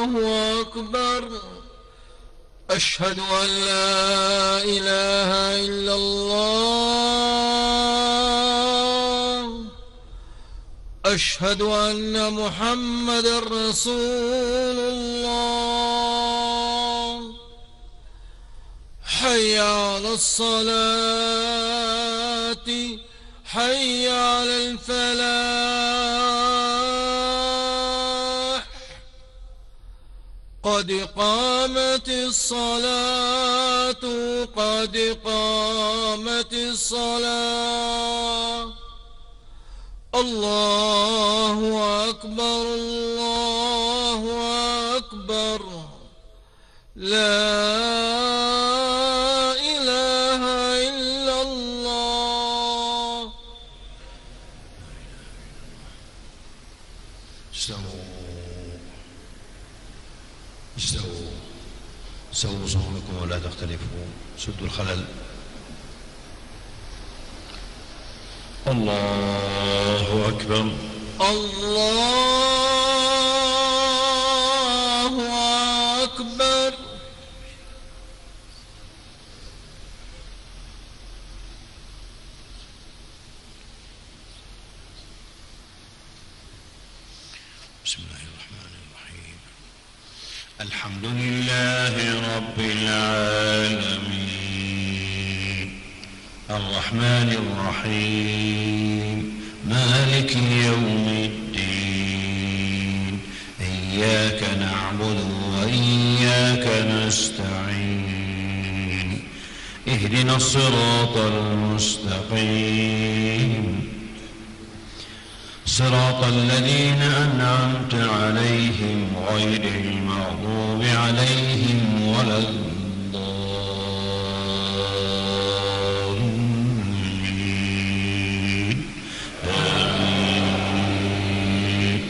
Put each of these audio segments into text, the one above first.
الله أكبر. أشهد أن لا إله إلا الله. أشهد أن محمدا رسول الله. حي على الصلاة، حي على الفلاح. قد قامت الصلاة، قد قامت الصلاة. الله أكبر، الله أكبر. لا إله إلا الله. سووا صفوفكم ولا تختلفوا، سدوا الخلل. الله أكبر. الله أكبر. بسم الله الرحمن الرحيم. الحمد لله رب العالمين، الرحمن الرحيم، مالك يوم الدين. إياك نعبد وإياك نستعين. اهدنا الصراط المستقيم، صراط الذين أنعمت عليهم غير المغضوب عليهم ولا الضالين. آمين.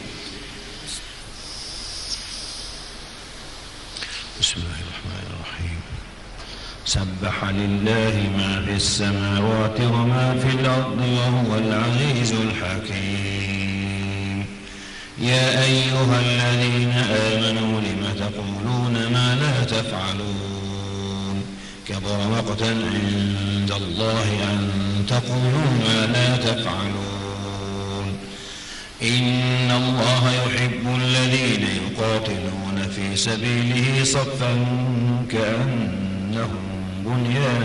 بسم الله الرحمن الرحيم. سبح لله ما في السماوات وما في الأرض وهو العزيز الحكيم. يا أيها الذين آمنوا لم تقولون ما لا تفعلون؟ كبر مقتا عند الله أن تقولوا ما لا تفعلون. إن الله يحب الذين يقاتلون في سبيله صفا كأنهم بنيان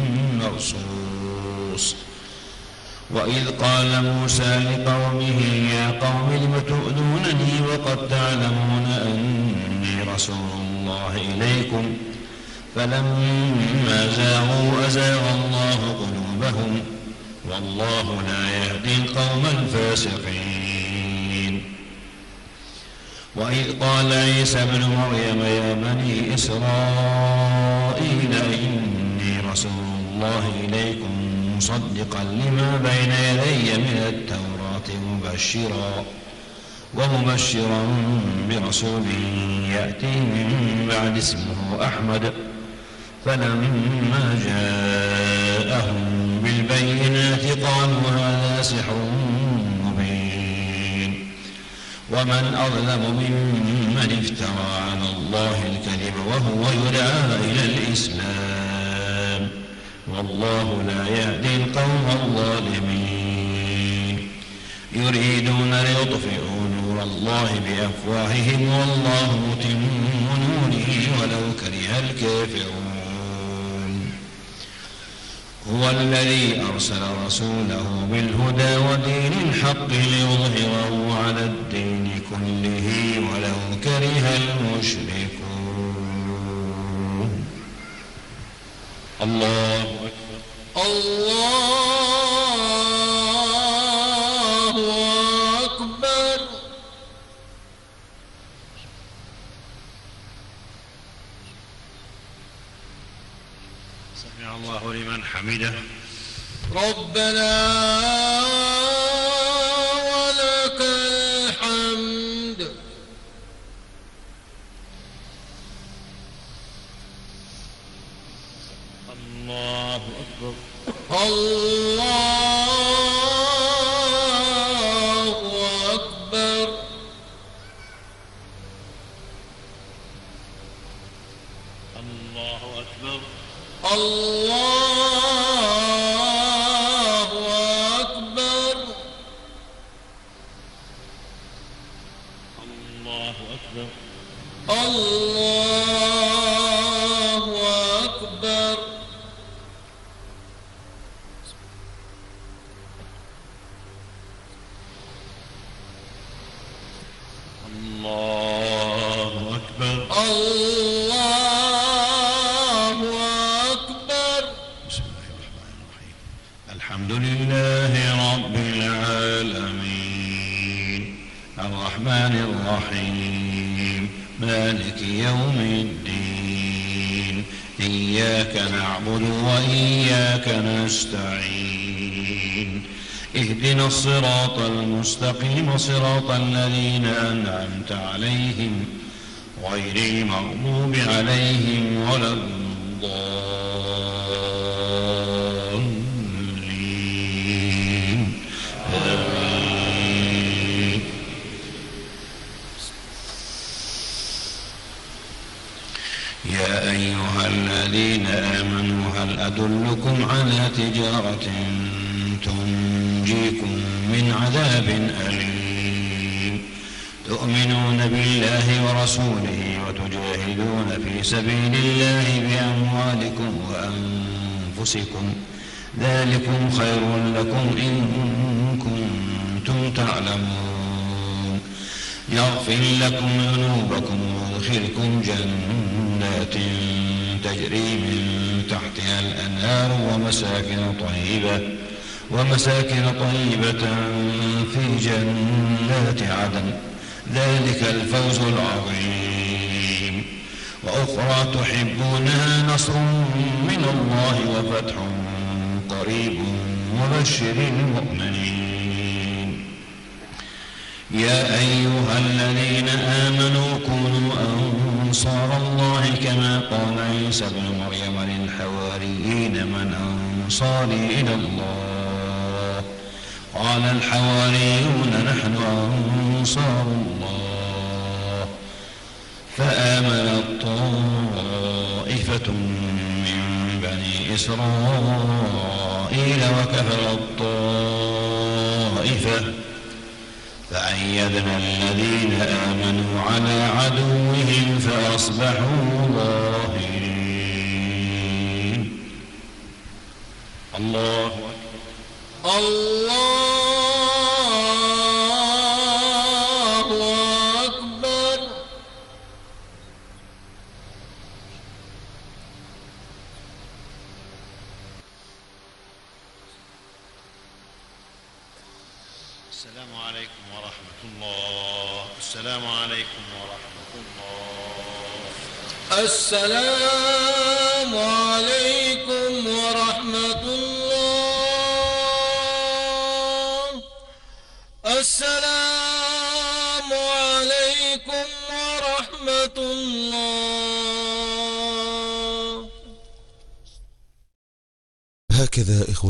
مرصوص. وإذ قال موسى لقومه يا قوم لم تؤذونني وقد تعلمون أني رسول الله إليكم فلما زاغوا أزاغ الله قلوبهم والله لا يهدي القوم الفاسقين. وإذ قال عيسى ابن مريم يا بني إسرائيل إني رسول الله إليكم مصدقا لما بين يدي من التوراة ومبشرا برسول يأتي من بعد اسمه أحمد. فلما جاءهم بالبينات قالوا هذا سحر مبين. ومن أظلم ممن افترى على الله الكذب وهو يدعى إلى الإسلام والله لا يهدي القوم الظالمين. يريدون ليطفئوا نور الله بأفواههم والله متم نوره ولو كره الكافرون. هو الذي أرسل رسوله بالهدى ودين الحق ليظهره على الدين كله ولو كره المشركون. الله أكبر. الله أكبر. سمع الله لمن حمده. ربنا ولك الحمد. الله أكبر. الله أكبر. الله أكبر. الله أكبر. الله أكبر. الله أكبر. الله أكبر. الله أكبر. بسم الله الرحمن الرحيم. الحمد لله رب العالمين الرحمن الرحيم مالك يوم الدين إياك نعبد وإياك نستعين اهدنا الصراط المستقيم صراط الذين أنعمت عليهم غير المغضوب عليهم ولا الضالين آمين. يا أيها الذين آمنوا هل أدلكم على تجارة تنجيكم من عذاب أليم تؤمنون بالله ورسوله وتجاهدون في سبيل الله بأموالكم وأنفسكم ذلكم خير لكم إن كنتم تعلمون يغفر لكم ذنوبكم ويدخلكم جنات تجري من تحتها الأنهار ومساكن طيبة في جنات عدن ذلك الفوز العظيم وأخرى تحبونها نصر من الله وفتح قريب وبشر المؤمنين. يا أيها الذين آمنوا كونوا أنصار الله كما قال عيسى ابن مريم للحواريين من أنصاري إلى الله قال الحواريون نحن أنصار الله فآمنت طائفة من بني إسرائيل وكفرت طائفة فأيدنا الذين آمنوا على عدوهم فأصبحوا ظاهرين. الله أكبر. الله أكبر. السلام عليكم ورحمة الله. السلام عليكم ورحمة الله. السلام عليكم ورحمة الله. السلام عليكم ورحمة الله. هكذا إخوة